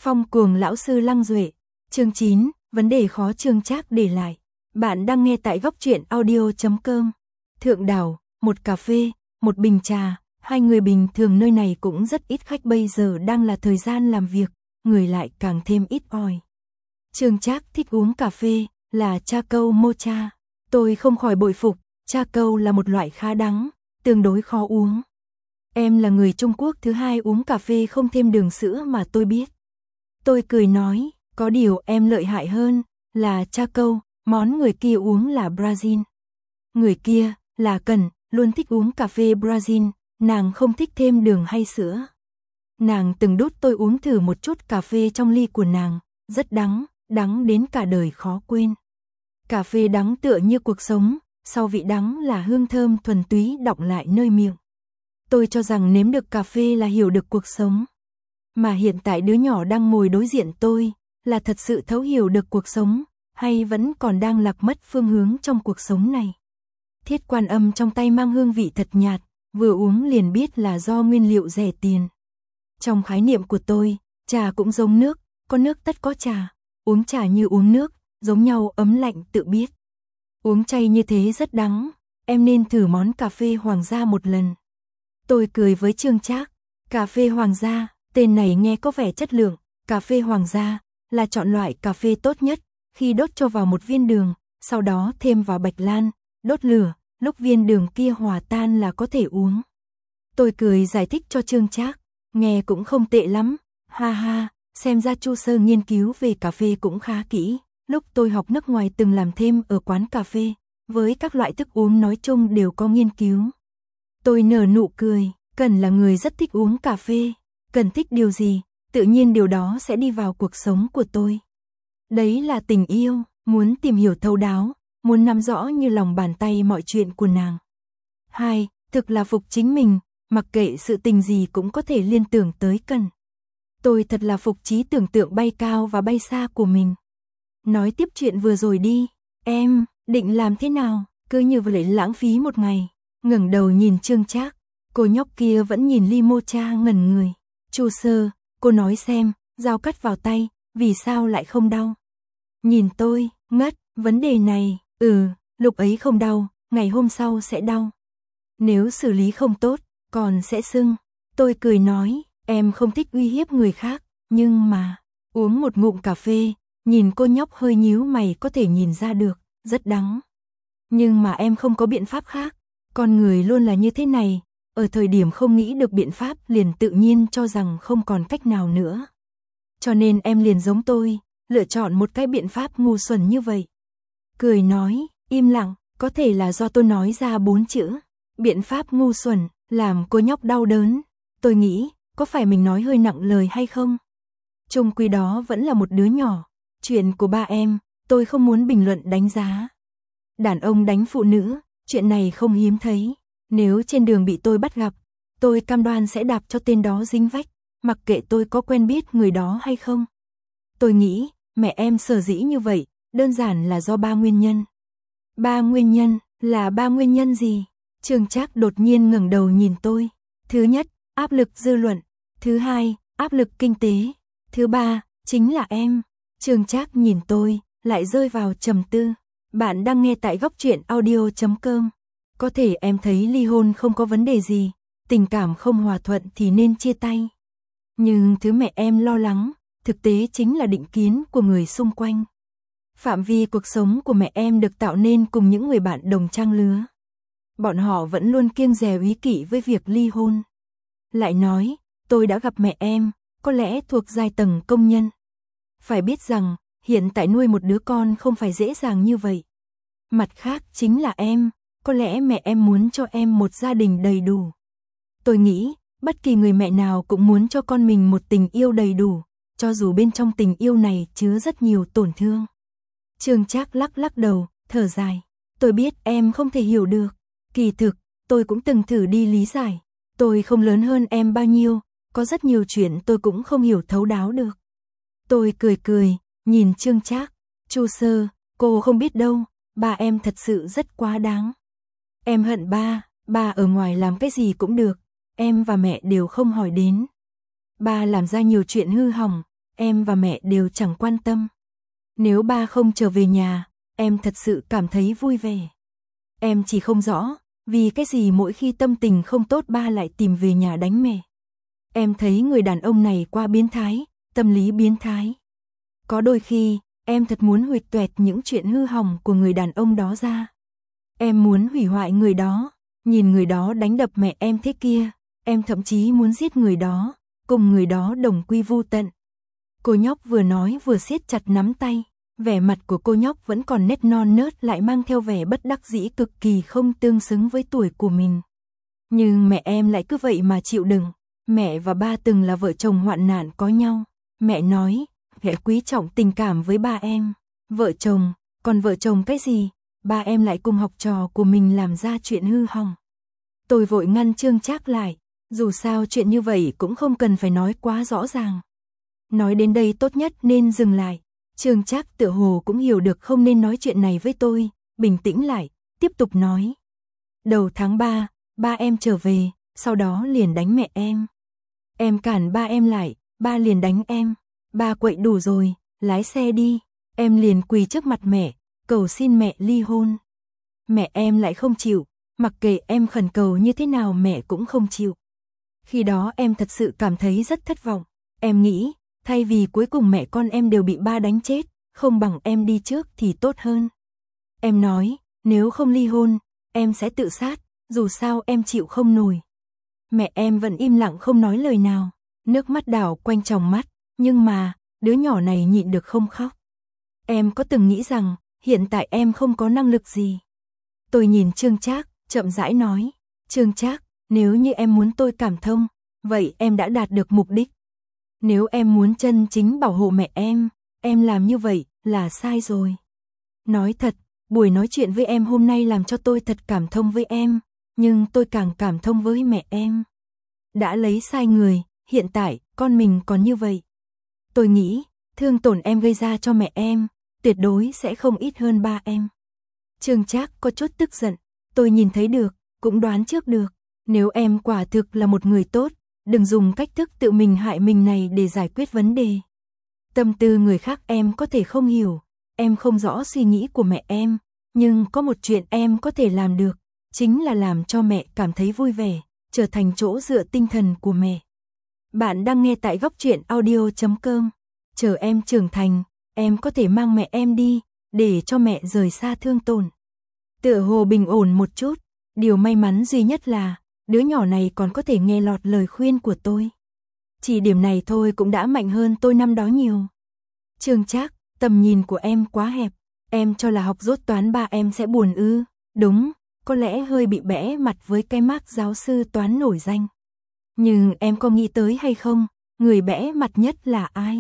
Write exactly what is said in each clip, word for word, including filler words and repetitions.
Phong cuồng lão sư Lăng Duệ. Chương chín, vấn đề khó Trương Trác để lại. Bạn đang nghe tại góc truyện audio chấm com. Thượng đảo, một cà phê, một bình trà, hai người bình thường nơi này cũng rất ít khách, bây giờ đang là thời gian làm việc, người lại càng thêm ít ỏi. Trương Trác thích uống cà phê, là cha câu mocha. Tôi không khỏi bội phục, cha câu là một loại khá đắng, tương đối khó uống. Em là người Trung Quốc thứ hai uống cà phê không thêm đường sữa mà tôi biết. Tôi cười nói, có điều em lợi hại hơn, là cha câu, món người kia uống là Brazil. Người kia, là Cần, luôn thích uống cà phê Brazil, nàng không thích thêm đường hay sữa. Nàng từng đút tôi uống thử một chút cà phê trong ly của nàng, rất đắng, đắng đến cả đời khó quên. Cà phê đắng tựa như cuộc sống, sau vị đắng là hương thơm thuần túy đọng lại nơi miệng. Tôi cho rằng nếm được cà phê là hiểu được cuộc sống. Mà hiện tại đứa nhỏ đang ngồi đối diện tôi, là thật sự thấu hiểu được cuộc sống, hay vẫn còn đang lạc mất phương hướng trong cuộc sống này. Thiết Quan Âm trong tay mang hương vị thật nhạt, vừa uống liền biết là do nguyên liệu rẻ tiền. Trong khái niệm của tôi, trà cũng giống nước, có nước tất có trà, uống trà như uống nước, giống nhau ấm lạnh tự biết. Uống chay như thế rất đắng, em nên thử món cà phê Hoàng gia một lần. Tôi cười với Trương Trác, cà phê Hoàng gia, tên này nghe có vẻ chất lượng, cà phê Hoàng gia là chọn loại cà phê tốt nhất, khi đốt cho vào một viên đường, sau đó thêm vào bạch lan, đốt lửa, lúc viên đường kia hòa tan là có thể uống. Tôi cười giải thích cho Trương Trác, nghe cũng không tệ lắm, ha ha, xem ra Chu Sơ nghiên cứu về cà phê cũng khá kỹ, lúc tôi học nước ngoài từng làm thêm ở quán cà phê, với các loại thức uống nói chung đều có nghiên cứu. Tôi nở nụ cười, Cần là người rất thích uống cà phê, Cần thích điều gì, tự nhiên điều đó sẽ đi vào cuộc sống của tôi. Đấy là tình yêu, muốn tìm hiểu thấu đáo, muốn nắm rõ như lòng bàn tay mọi chuyện của nàng. Hai, thực là phục chính mình, mặc kệ sự tình gì cũng có thể liên tưởng tới Cần. Tôi thật là phục trí tưởng tượng bay cao và bay xa của mình. Nói tiếp chuyện vừa rồi đi, em định làm thế nào, cứ như vậy lãng phí một ngày. Ngẩng đầu nhìn Trương Trác, cô nhóc kia vẫn nhìn ly mocha ngẩn người. Chu Sơ, cô nói xem, dao cắt vào tay, vì sao lại không đau? Nhìn tôi, ngất, vấn đề này, ừ, lúc ấy không đau, ngày hôm sau sẽ đau. Nếu xử lý không tốt, còn sẽ sưng. Tôi cười nói, em không thích uy hiếp người khác, nhưng mà, uống một ngụm cà phê, nhìn cô nhóc hơi nhíu mày có thể nhìn ra được, rất đắng. Nhưng mà em không có biện pháp khác, con người luôn là như thế này, ở thời điểm không nghĩ được biện pháp liền tự nhiên cho rằng không còn cách nào nữa. Cho nên em liền giống tôi, lựa chọn một cái biện pháp ngu xuẩn như vậy. Cười nói, im lặng, có thể là do tôi nói ra bốn chữ, biện pháp ngu xuẩn, làm cô nhóc đau đớn. Tôi nghĩ, có phải mình nói hơi nặng lời hay không? Chung quy đó vẫn là một đứa nhỏ, chuyện của ba em, tôi không muốn bình luận đánh giá. Đàn ông đánh phụ nữ, chuyện này không hiếm thấy. Nếu trên đường bị tôi bắt gặp, tôi cam đoan sẽ đạp cho tên đó dính vách, mặc kệ tôi có quen biết người đó hay không. Tôi nghĩ, mẹ em sở dĩ như vậy, đơn giản là do ba nguyên nhân. Ba nguyên nhân, là ba nguyên nhân gì? Trương Trác đột nhiên ngẩng đầu nhìn tôi. Thứ nhất, áp lực dư luận. Thứ hai, áp lực kinh tế. Thứ ba, chính là em. Trương Trác nhìn tôi, lại rơi vào trầm tư. Bạn đang nghe tại góc truyện audio chấm com. Có thể em thấy ly hôn không có vấn đề gì, tình cảm không hòa thuận thì nên chia tay. Nhưng thứ mẹ em lo lắng, thực tế chính là định kiến của người xung quanh. Phạm vi cuộc sống của mẹ em được tạo nên cùng những người bạn đồng trang lứa. Bọn họ vẫn luôn kiêng dè úy kỵ với việc ly hôn. Lại nói, tôi đã gặp mẹ em, có lẽ thuộc giai tầng công nhân. Phải biết rằng, hiện tại nuôi một đứa con không phải dễ dàng như vậy. Mặt khác chính là em, có lẽ mẹ em muốn cho em một gia đình đầy đủ. Tôi nghĩ, bất kỳ người mẹ nào cũng muốn cho con mình một tình yêu đầy đủ, cho dù bên trong tình yêu này chứa rất nhiều tổn thương. Trương Trác lắc lắc đầu, thở dài. Tôi biết em không thể hiểu được. Kỳ thực, tôi cũng từng thử đi lý giải. Tôi không lớn hơn em bao nhiêu, có rất nhiều chuyện tôi cũng không hiểu thấu đáo được. Tôi cười cười, nhìn Trương Trác. Chu Sơ, cô không biết đâu, ba em thật sự rất quá đáng. Em hận ba, ba ở ngoài làm cái gì cũng được, em và mẹ đều không hỏi đến. Ba làm ra nhiều chuyện hư hỏng, em và mẹ đều chẳng quan tâm. Nếu ba không trở về nhà, em thật sự cảm thấy vui vẻ. Em chỉ không rõ, vì cái gì mỗi khi tâm tình không tốt ba lại tìm về nhà đánh mẹ. Em thấy người đàn ông này quá biến thái, tâm lý biến thái. Có đôi khi, em thật muốn huỵch toẹt những chuyện hư hỏng của người đàn ông đó ra. Em muốn hủy hoại người đó, nhìn người đó đánh đập mẹ em thế kia, em thậm chí muốn giết người đó, cùng người đó đồng quy vu tận. Cô nhóc vừa nói vừa siết chặt nắm tay, vẻ mặt của cô nhóc vẫn còn nét non nớt lại mang theo vẻ bất đắc dĩ cực kỳ không tương xứng với tuổi của mình. Nhưng mẹ em lại cứ vậy mà chịu đựng, mẹ và ba từng là vợ chồng hoạn nạn có nhau. Mẹ nói, mẹ quý trọng tình cảm với ba em, vợ chồng, còn vợ chồng cái gì, ba em lại cùng học trò của mình làm ra chuyện hư hỏng. Tôi vội ngăn Trương Trác lại, dù sao chuyện như vậy cũng không cần phải nói quá rõ ràng. Nói đến đây tốt nhất nên dừng lại. Trương Trác tựa hồ cũng hiểu được không nên nói chuyện này với tôi, bình tĩnh lại, tiếp tục nói. Đầu tháng ba, ba em trở về, sau đó liền đánh mẹ em. Em cản ba em lại, ba liền đánh em. Ba quậy đủ rồi, lái xe đi. Em liền quỳ trước mặt mẹ, cầu xin mẹ ly hôn. Mẹ em lại không chịu, mặc kệ em khẩn cầu như thế nào mẹ cũng không chịu. Khi đó em thật sự cảm thấy rất thất vọng. Em nghĩ, thay vì cuối cùng mẹ con em đều bị ba đánh chết, không bằng em đi trước thì tốt hơn. Em nói, nếu không ly hôn, em sẽ tự sát, dù sao em chịu không nổi. Mẹ em vẫn im lặng không nói lời nào, nước mắt đảo quanh tròng mắt, nhưng mà, đứa nhỏ này nhịn được không khóc. Em có từng nghĩ rằng, hiện tại em không có năng lực gì. Tôi nhìn Trương Trác, chậm rãi nói, Trương Trác, nếu như em muốn tôi cảm thông, vậy em đã đạt được mục đích. Nếu em muốn chân chính bảo hộ mẹ em, em làm như vậy là sai rồi. Nói thật, buổi nói chuyện với em hôm nay làm cho tôi thật cảm thông với em, nhưng tôi càng cảm thông với mẹ em. Đã lấy sai người, hiện tại con mình còn như vậy. Tôi nghĩ, thương tổn em gây ra cho mẹ em, tuyệt đối sẽ không ít hơn ba em. Trương Trác có chút tức giận, tôi nhìn thấy được, cũng đoán trước được. Nếu em quả thực là một người tốt, đừng dùng cách thức tự mình hại mình này để giải quyết vấn đề. Tâm tư người khác em có thể không hiểu, em không rõ suy nghĩ của mẹ em, nhưng có một chuyện em có thể làm được, chính là làm cho mẹ cảm thấy vui vẻ, trở thành chỗ dựa tinh thần của mẹ. Bạn đang nghe tại góc truyện audio chấm com. Chờ em trưởng thành, em có thể mang mẹ em đi, để cho mẹ rời xa thương tổn. Tựa hồ bình ổn một chút, điều may mắn duy nhất là, đứa nhỏ này còn có thể nghe lọt lời khuyên của tôi. Chỉ điểm này thôi cũng đã mạnh hơn tôi năm đó nhiều. Trương Trác, tầm nhìn của em quá hẹp, em cho là học dốt toán ba em sẽ buồn ư? Đúng, có lẽ hơi bị bẽ mặt với cái mác giáo sư toán nổi danh. Nhưng em có nghĩ tới hay không, người bẽ mặt nhất là ai?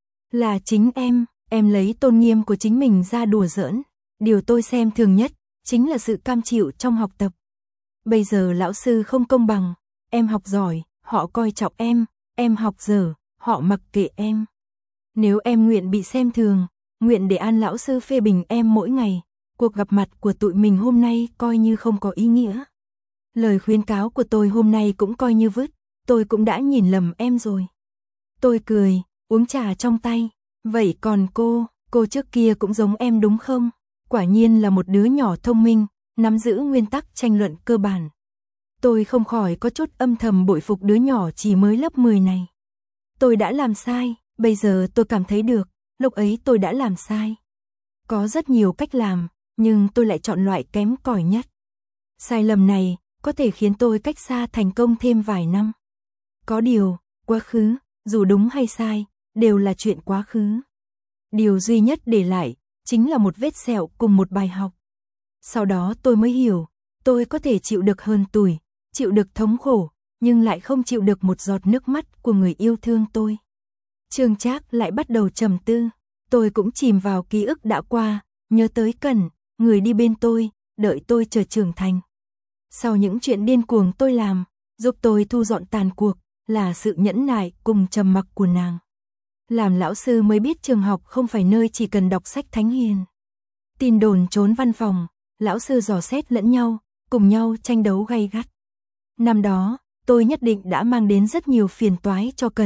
Là chính em, em lấy tôn nghiêm của chính mình ra đùa giỡn. Điều tôi xem thường nhất, chính là sự cam chịu trong học tập. Bây giờ lão sư không công bằng, em học giỏi, họ coi trọng em, em học dở, họ mặc kệ em. Nếu em nguyện bị xem thường, nguyện để An lão sư phê bình em mỗi ngày, cuộc gặp mặt của tụi mình hôm nay coi như không có ý nghĩa. Lời khuyên cáo của tôi hôm nay cũng coi như vứt, tôi cũng đã nhìn lầm em rồi. Tôi cười, uống trà trong tay, vậy còn cô, cô trước kia cũng giống em đúng không? Quả nhiên là một đứa nhỏ thông minh, nắm giữ nguyên tắc tranh luận cơ bản. Tôi không khỏi có chút âm thầm bội phục đứa nhỏ chỉ mới lớp mười này. Tôi đã làm sai, bây giờ tôi cảm thấy được, lúc ấy tôi đã làm sai. Có rất nhiều cách làm, nhưng tôi lại chọn loại kém cỏi nhất. Sai lầm này có thể khiến tôi cách xa thành công thêm vài năm. Có điều, quá khứ, dù đúng hay sai, đều là chuyện quá khứ. Điều duy nhất để lại, chính là một vết sẹo cùng một bài học. Sau đó tôi mới hiểu, tôi có thể chịu được hờn tủi, chịu được thống khổ, nhưng lại không chịu được một giọt nước mắt của người yêu thương tôi. Trương Trác lại bắt đầu trầm tư, tôi cũng chìm vào ký ức đã qua, nhớ tới Cẩn, người đi bên tôi, đợi tôi chờ trưởng thành. Sau những chuyện điên cuồng tôi làm, giúp tôi thu dọn tàn cuộc, là sự nhẫn nại cùng trầm mặc của nàng. Làm lão sư mới biết trường học không phải nơi chỉ cần đọc sách thánh hiền. Tin đồn trốn văn phòng, lão sư dò xét lẫn nhau, cùng nhau tranh đấu gay gắt. Năm đó, tôi nhất định đã mang đến rất nhiều phiền toái cho Cẩn,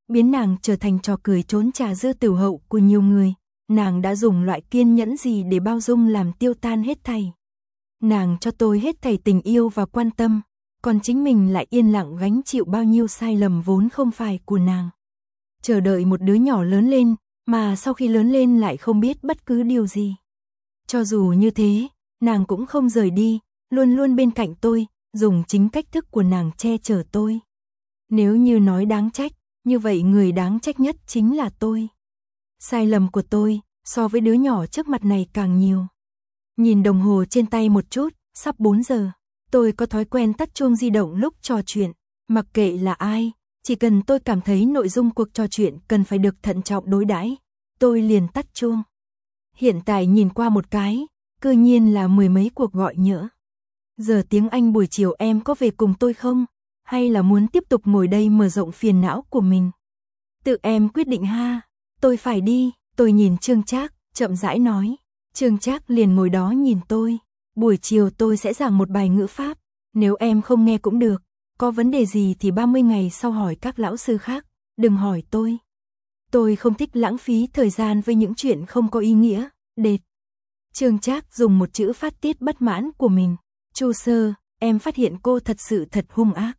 biến nàng trở thành trò cười trốn trà dư tửu hậu của nhiều người. Nàng đã dùng loại kiên nhẫn gì để bao dung làm tiêu tan hết thảy. Nàng cho tôi hết thảy tình yêu và quan tâm, còn chính mình lại yên lặng gánh chịu bao nhiêu sai lầm vốn không phải của nàng. Chờ đợi một đứa nhỏ lớn lên, mà sau khi lớn lên lại không biết bất cứ điều gì. Cho dù như thế, nàng cũng không rời đi, luôn luôn bên cạnh tôi, dùng chính cách thức của nàng che chở tôi. Nếu như nói đáng trách, như vậy người đáng trách nhất chính là tôi. Sai lầm của tôi, so với đứa nhỏ trước mặt này càng nhiều. Nhìn đồng hồ trên tay một chút, sắp bốn giờ. Tôi có thói quen tắt chuông di động lúc trò chuyện, mặc kệ là ai, chỉ cần tôi cảm thấy nội dung cuộc trò chuyện cần phải được thận trọng đối đãi, tôi liền tắt chuông. Hiện tại nhìn qua một cái, cư nhiên là mười mấy cuộc gọi nhỡ. Giờ tiếng Anh buổi chiều em có về cùng tôi không? Hay là muốn tiếp tục ngồi đây mở rộng phiền não của mình? Tự em quyết định ha. Tôi phải đi. Tôi nhìn Trương Trác, chậm rãi nói. Trương Trác liền ngồi đó nhìn tôi. Buổi chiều tôi sẽ giảng một bài ngữ pháp. Nếu em không nghe cũng được. Có vấn đề gì thì ba mươi ngày sau hỏi các lão sư khác. Đừng hỏi tôi. Tôi không thích lãng phí thời gian với những chuyện không có ý nghĩa. Đệt. Trương Trác dùng một chữ phát tiết bất mãn của mình. Chu Sơ, em phát hiện cô thật sự thật hung ác.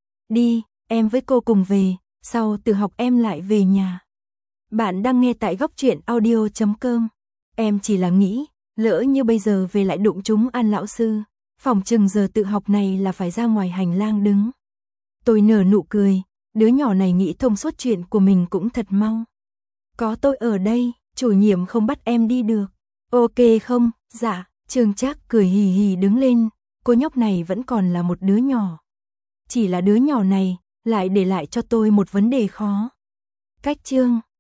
Đi, em với cô cùng về, sau từ học em lại về nhà. Bạn đang nghe tại góc truyện audio chấm com. Em chỉ là nghĩ, lỡ như bây giờ về lại đụng chúng An lão sư, phòng chừng giờ tự học này là phải ra ngoài hành lang đứng. Tôi nở nụ cười, đứa nhỏ này nghĩ thông suốt chuyện của mình cũng thật mau. Có tôi ở đây, chủ nhiệm không bắt em đi được. Ok không? Dạ. Trương Trác cười hì hì đứng lên, cô nhóc này vẫn còn là một đứa nhỏ. Chỉ là đứa nhỏ này, lại để lại cho tôi một vấn đề khó. Cách chương